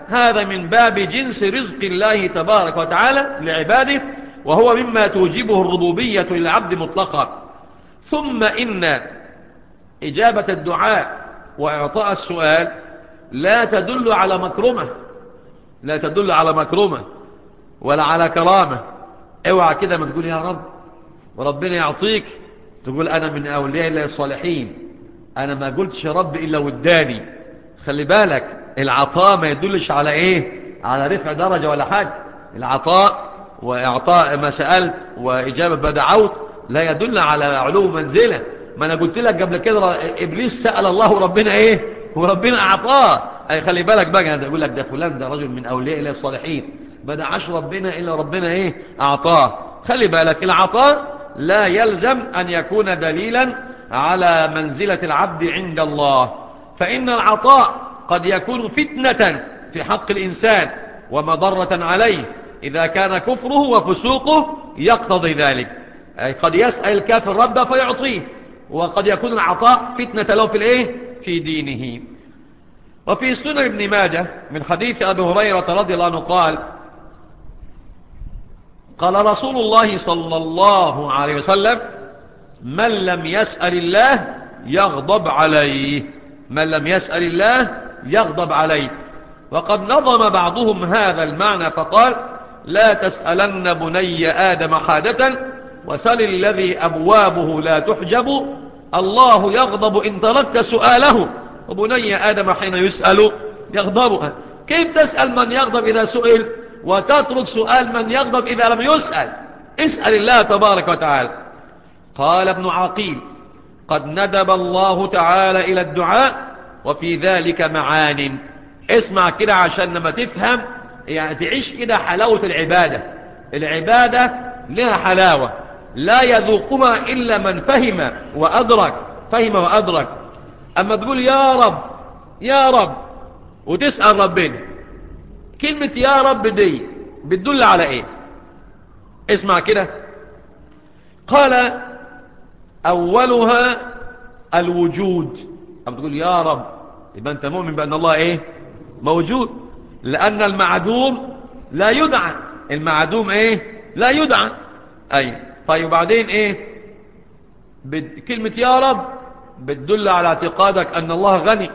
هذا من باب جنس رزق الله تبارك وتعالى لعباده، وهو مما توجبه الربوبية للعبد مطلقا. ثم إن إجابة الدعاء وإعطاء السؤال لا تدل على مكرمة، لا تدل على مكرمة ولا على كرامة. اوعى كده ما تقول يا رب وربنا يعطيك تقول أنا من أولياء الله الصالحين، أنا ما قلتش يا رب إلا وداني. خلي بالك العطاء ما يدلش على إيه؟ على رفع درجة ولا حاجة. العطاء وإعطاء ما سألت وإجابة ما دعوت لا يدل على علو منزلة. ما أنا قلت لك قبل كده إبليس سأل الله ربنا إيه وربنا أعطاه. أي خلي بالك بقى، أنا أقول لك ده فلان ده رجل من أولياء الله الصالحين ما دعاش ربنا إلا ربنا إيه أعطاه. خلي بالك العطاء لا يلزم أن يكون دليلا على منزلة العبد عند الله، فإن العطاء قد يكون فتنة في حق الإنسان ومضرة عليه إذا كان كفره وفسوقه يقتضي ذلك. أي قد يسأل الكافر ربه فيعطيه، وقد يكون العطاء فتنة له في الإيه؟ في دينه. وفي سنن ابن ماجه من حديث أبي هريرة رضي الله عنه قال قال رسول الله صلى الله عليه وسلم من لم يسأل الله يغضب عليه، من لم يسأل الله يغضب عليه. وقد نظم بعضهم هذا المعنى فقال لا تسألن بني آدم حاجة وسل الذي أبوابه لا تحجب، الله يغضب إن تركت سؤاله وبني آدم حين يسأل يغضب. كيف تسأل من يغضب إذا سئل وتترك سؤال من يغضب إذا لم يسأل؟ اسأل الله تبارك وتعالى. قال ابن عقيل قد ندب الله تعالى إلى الدعاء وفي ذلك معان. اسمع كده عشان لما تفهم يعني تعيش كده حلاوة العبادة. العبادة لها حلاوة لا يذوقها إلا من فهم وأدرك، فهم وأدرك. أما تقول يا رب يا رب وتسأل ربنا، كلمة يا رب دي بتدل على ايه؟ اسمع كده. قال أولها الوجود. أما تقول يا رب يبقى أنت مؤمن بأن الله ايه؟ موجود، لأن المعدوم لا يدعى. المعدوم ايه؟ لا يدعى. أي طيب بعدين ايه؟ كلمة يا رب بتدل على اعتقادك أن الله غني،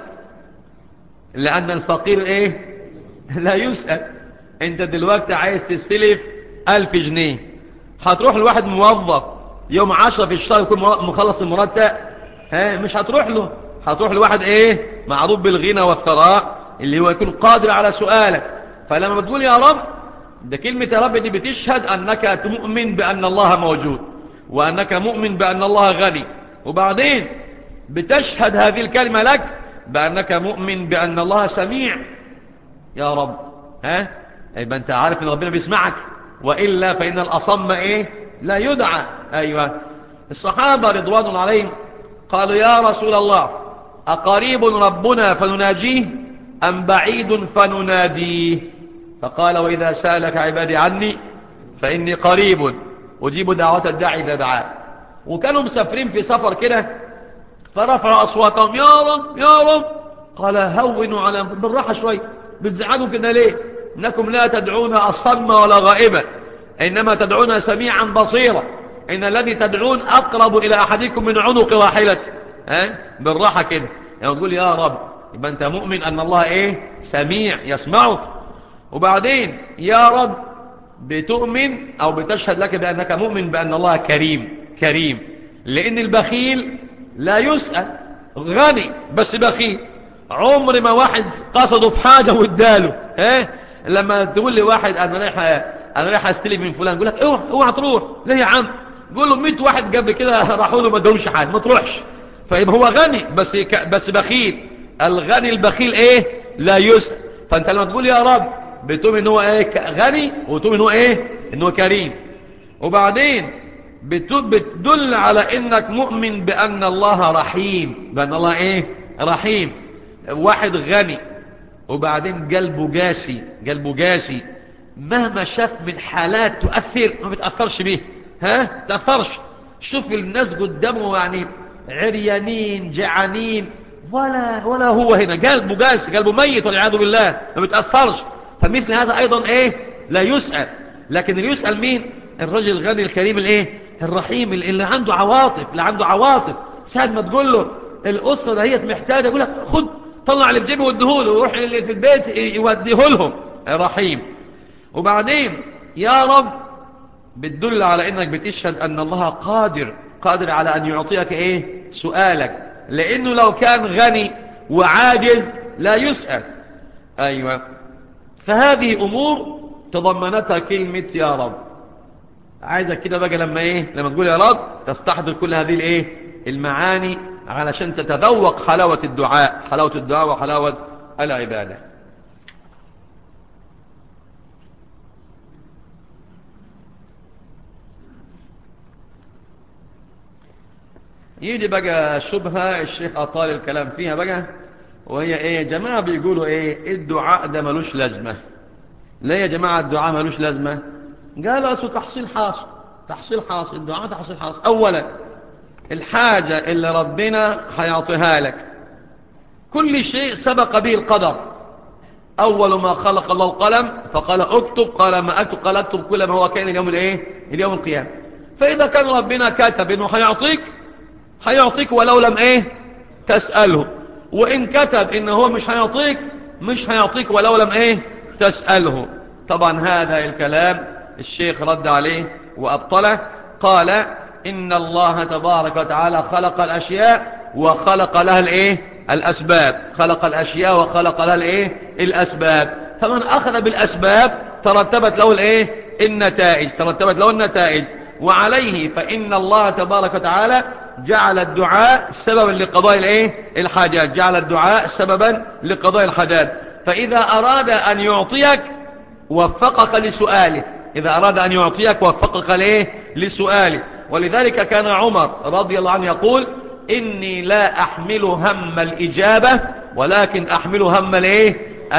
لأن الفقير ايه؟ لا يسأل. انت دلوقتي عايز تستلف ألف جنيه، هتروح لواحد موظف يوم عشرة في الشهر يكون مخلص المرتب؟ ها مش هتروح له، هتروح لواحد ايه؟ معروف بالغنى والثراء اللي هو يكون قادر على سؤالك. فلما بتقول يا رب ده كلمة يا رب دي بتشهد أنك مؤمن بأن الله موجود وأنك مؤمن بأن الله غني، وبعدين بتشهد هذه الكلمة لك بأنك مؤمن بأن الله سميع. يا رب ها يبقى انت عارف ان ربنا بيسمعك، وإلا فإن الأصم ايه؟ لا يدعى. ايوه الصحابة رضوان الله عليهم قالوا يا رسول الله أقريب ربنا فنناجيه أم بعيد فنناديه؟ فقال وإذا سألك عبادي عني فإني قريب أجيب دعوة الداعي إذا دعاه. وكانوا مسافرين في سفر كده فرفعوا أصواتهم يا رب يا رب. قال هونوا على بالراحة شوي، بتزعجوا كده ليه؟ إنكم لا تدعون أصم ولا غائبا إنما تدعون سميعا بصيرا، إن الذي تدعون أقرب إلى أحدكم من عنق راحلته. ها بالراحة كده يعني تقول يا رب يبقى أنت مؤمن أن الله إيه؟ سميع يسمعك. وبعدين يا رب بتؤمن أو بتشهد لك بأنك مؤمن بأن الله كريم كريم، لأن البخيل لا يسأل، غني بس بخيل. عمر ما واحد قصده في حاجة واداله. ها لما تقول لي واحد أنا رايح أنا رايح أستلف من فلان، يقول لك اوعى اوعى تروح. ليه يا عم؟ قول له مية واحد قبل كده راحوا له ما ادهمش حاجة، ما تروحش. فيبقى هو غني بس بس بخيل. الغني البخيل ايه؟ لا يسأل. فانت لما تقول يا رب بتؤمن ان هو ايه؟ غني، وتؤمن ان هو ايه؟ ان هو كريم. وبعدين بتدل على انك مؤمن بان الله رحيم، بان الله ايه؟ رحيم. واحد غني وبعدين قلبه جاسي، قلبه جاسي مهما شاف من حالات تؤثر ما بتأثرش به. ها تأثرش. شوف الناس قدامه يعني عريانين جعانين ولا ولا هو هنا قلبه قاسي، قلبه ميت والعياذ بالله، ما بيتأثرش. فمثل هذا أيضا إيه لا يسأل. لكن اللي يسأل مين؟ الرجل الغني الكريم الإيه الرحيم، اللي عنده عواطف، اللي عنده عواطف. ساعة ما تقول له الأسرة دهيت محتاجة، يقول لك خد طلع اللي بجيبه واديه له، ويروح اللي في البيت يوديه لهم. رحيم. وبعدين يا رب بتدل على انك بتشهد ان الله قادر قادر على ان يعطيك ايه سؤالك، لانه لو كان غني وعاجز لا يسأل. ايوه. فهذه امور تضمنتها كلمة يا رب. عايزك كده بقى لما ايه لما تقول يا رب تستحضر كل هذه الايه المعاني، علشان تتذوق حلاوة الدعاء، حلاوة الدعاء وحلاوة العبادة. يجي بقى شبهة الشيخ أطال الكلام فيها بقى، وهي ايه جماعة بيقولوا ايه الدعاء ده ملوش لازمة. ليه يا جماعة الدعاء ملوش لازمة؟ قالوا أسو تحصيل حاصل، تحصيل حاصل، الدعاء تحصيل حاصل. أولا الحاجة اللي ربنا هيعطيها لك كل شيء سبق به القدر. أول ما خلق الله القلم فقال اكتب، قال ما اكتب، قال اكتب كل ما هو كان اليوم الايه اليوم القيامة. فإذا كان ربنا كتب انه هيعطيك هيعطيك ولو لم ايه تسأله، وإن كتب انه هو مش هيعطيك مش هيعطيك ولو لم ايه تسأله. طبعا هذا الكلام الشيخ رد عليه وأبطله، قال إن الله تبارك وتعالى خلق الأشياء وخلق لها الايه الأسباب، خلق الأشياء وخلق لها الايه الأسباب. فمن أخذ بالأسباب ترتبت له الايه النتائج، ترتبت له النتائج. وعليه فإن الله تبارك وتعالى جعل الدعاء سببا لقضاء الايه الحاجات، جعل الدعاء سببا لقضاء الحاجات. فإذا أراد أن يعطيك وفقك لسؤاله، إذا أراد أن يعطيك وفقك ليه لسؤاله. ولذلك كان عمر رضي الله عنه يقول إني لا أحمل هم الإجابة ولكن أحمل هم الايه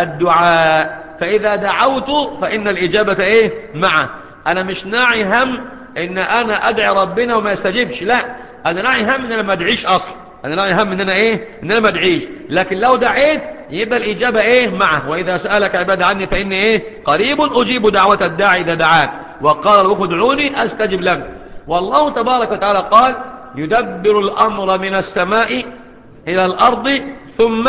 الدعاء. فإذا دعوت فإن الإجابة ايه معه. أنا مش ناعي هم إن أنا أدعي ربنا وما يستجيبش، لا، أنا ناعي هم إن أنا ما أدعيش أصلا، أنا ناعي هم إن أنا إيه إن أنا ما أدعيش. لكن لو دعيت يبقى الإجابة إيه معه. وإذا سألك عبادي عني فإني إيه قريب أجيب دعوة الداعي إذا دعان، وقال ربكم ادعوني أستجب لكم. والله تبارك وتعالى قال يدبر الأمر من السماء إلى الأرض ثم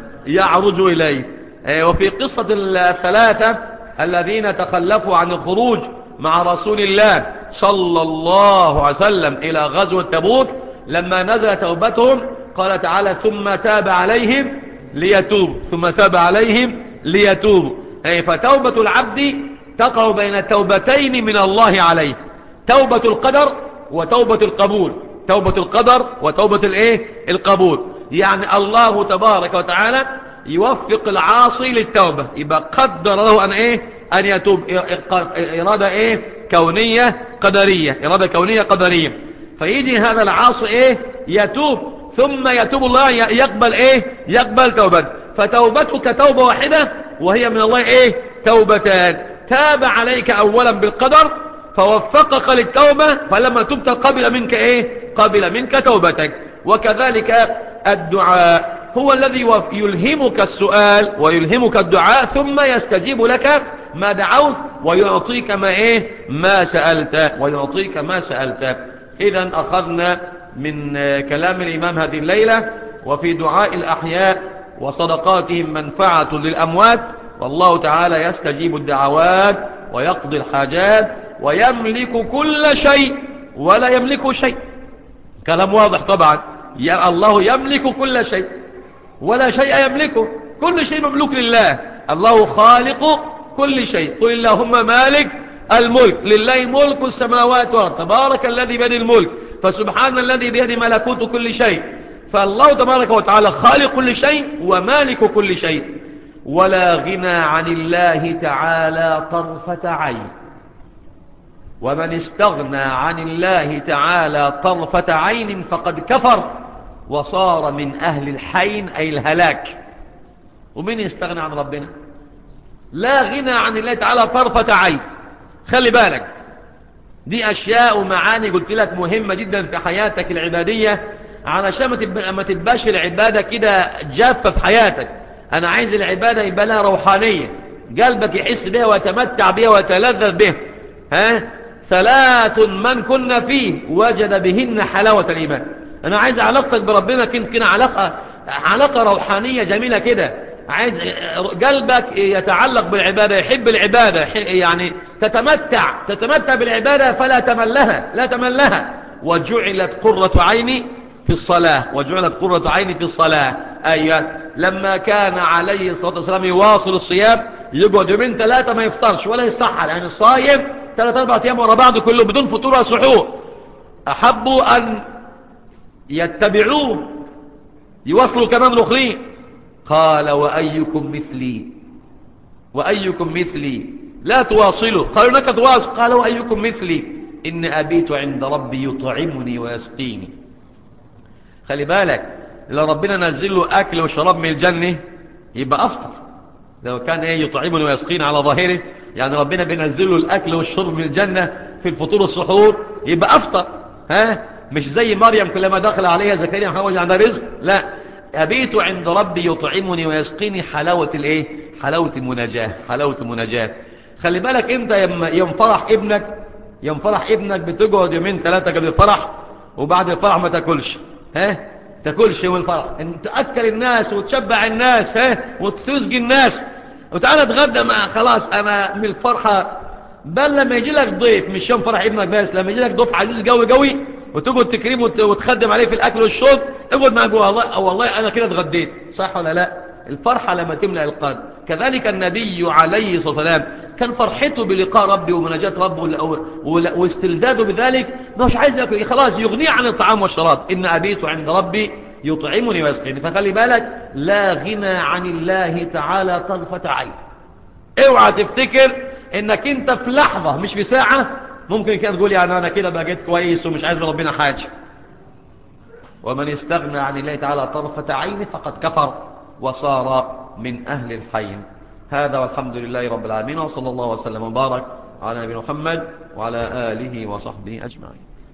يعرج إليه. وفي قصة الثلاثة الذين تخلفوا عن الخروج مع رسول الله صلى الله عليه وسلم إلى غزوة تبوك، لما نزل توبتهم قال تعالى ثم تاب عليهم ليتوب، ثم تاب عليهم ليتوبوا. فتوبة العبد تقع بين التوبتين من الله عليه، توبة القدر وتوبة القبول، توبة القدر وتوبة الايه القبول. يعني الله تبارك وتعالى يوفق العاصي للتوبة، يبقى قدر له أن ايه أن يتوب، إرادة ايه كونية قدرية، إرادة كونية قدرية. فيجي هذا العاصي ايه يتوب، ثم يتوب الله يقبل ايه يقبل توبة. فتوبتك توبة واحدة وهي من الله ايه توبتان. تاب عليك أولا بالقدر فوفقك للتوبة، فلما تبت قبل منك ايه قبل منك توبتك. وكذلك الدعاء هو الذي يلهمك السؤال ويلهمك الدعاء، ثم يستجيب لك ما دعوت ويعطيك ما ايه ما سألت ويعطيك ما سألت. إذن أخذنا من كلام الإمام هذه الليلة وفي دعاء الأحياء وصدقاتهم منفعة للأموات، والله تعالى يستجيب الدعوات ويقضي الحاجات ويملك كل شيء ولا يملك شيء. كلام واضح طبعا، يا الله يملك كل شيء ولا شيء يملكه، كل شيء مملوك لله. الله خالق كل شيء. قل اللهم مالك الملك، لله ملك السماوات والأرض، تبارك الذي بيده الملك، فسبحان الذي بيده ملكوت كل شيء. فالله تبارك وتعالى خالق كل شيء ومالك كل شيء. ولا غنى عن الله تعالى طرفة عين. ومن استغنى عن الله تعالى طرفة عين فقد كفر وصار من أهل الحين أي الهلاك. ومن يستغنى عن ربنا؟ لا غنى عن الله تعالى طرفة عين. خلي بالك، دي أشياء ومعاني قلت لك مهمة جدا في حياتك العبادية، علشان ما تبقاش العبادة كده جافة في حياتك. أنا عايز العبادة يبقى لها روحانية، قلبك يحس بها ويتمتع بها ويتلذذ بها. ها ثلاث من كنا فيه وجد بهن حلاوة الإيمان. أنا عايز علاقتك بربنا كنت كنا علاقة علاقة روحانية جميلة كده. عايز قلبك يتعلق بالعبادة، يحب العبادة، يعني تتمتع تتمتع بالعبادة فلا تملها لا تملها. وجعلت قرة عيني في الصلاة وجعلت قرة عيني في الصلاة. أيوة لما كان عليه الصلاة والسلام يواصل الصيام، يقعد يومين ثلاثة ما يفطرش ولا يسحر، يعني الصايم ثلاث أربع أيام ورا بعض كله بدون فطور ولا سحور. أحبوا أن يتبعوه يواصلوا كمان الأخرين. قال وأيكم مثلي وأيكم مثلي لا تواصلوا. قالوا لك تواصل. قال وأيكم مثلي إن أبيت عند ربي يطعمني ويسقيني. خلي بالك لو ربنا نزل له أكل وشراب من الجنة يبقى أفطر. لو كان إيه يطعمني ويسقيني على ظاهره، يعني ربنا بينزل له الأكل والشرب من الجنة في الفطور والسحور، يبقى أفطر. ها مش زي مريم كلما دخل عليها زكريا محمد عندها رزق، لا، أبيت عند ربي يطعمني ويسقيني. حلاوة الإيه؟ حلاوة المناجاة حلاوة المناجاة. خلي بالك أنت يوم فرح ابنك يوم فرح ابنك بتقعد يومين ثلاثة قبل الفرح، وبعد الفرح ما تاكلش. ها تاكلش يوم الفرح، انت تأكل الناس وتشبع الناس، ها وتسقي الناس وتعالى اتغدى. ما خلاص انا من الفرحة. بل لما يجي لك ضيف، مش يوم فرح ابنك بس، لما يجي لك ضيف عزيز قوي قوي وتقعد تكريمه وتخدم عليه في الاكل والشرب، اقعد معه والله والله انا كده اتغديت، صح ولا لا؟ الفرحة لما تملأ القلب. كذلك النبي عليه الصلاة والسلام كان فرحته بلقاء ربي ومناجاة ربه واستلذاذه بذلك، مش عايز يأكل، خلاص يغنيه عن الطعام والشراب. إن أبيت عند ربي يطعمني ويسقيني. فخلي بالك لا غنى عن الله تعالى طرفة عين. اوعى تفتكر انك انت في لحظة مش في ساعة ممكن كده تقول يعني انا كده بقيت كويس ومش عايز من ربنا حاجة. ومن استغنى عن الله تعالى طرفة عين فقد كفر وصار من أهل الحين. هذا والحمد لله رب العالمين، وصلى الله وسلم وبارك على نبينا محمد وعلى آله وصحبه أجمعين.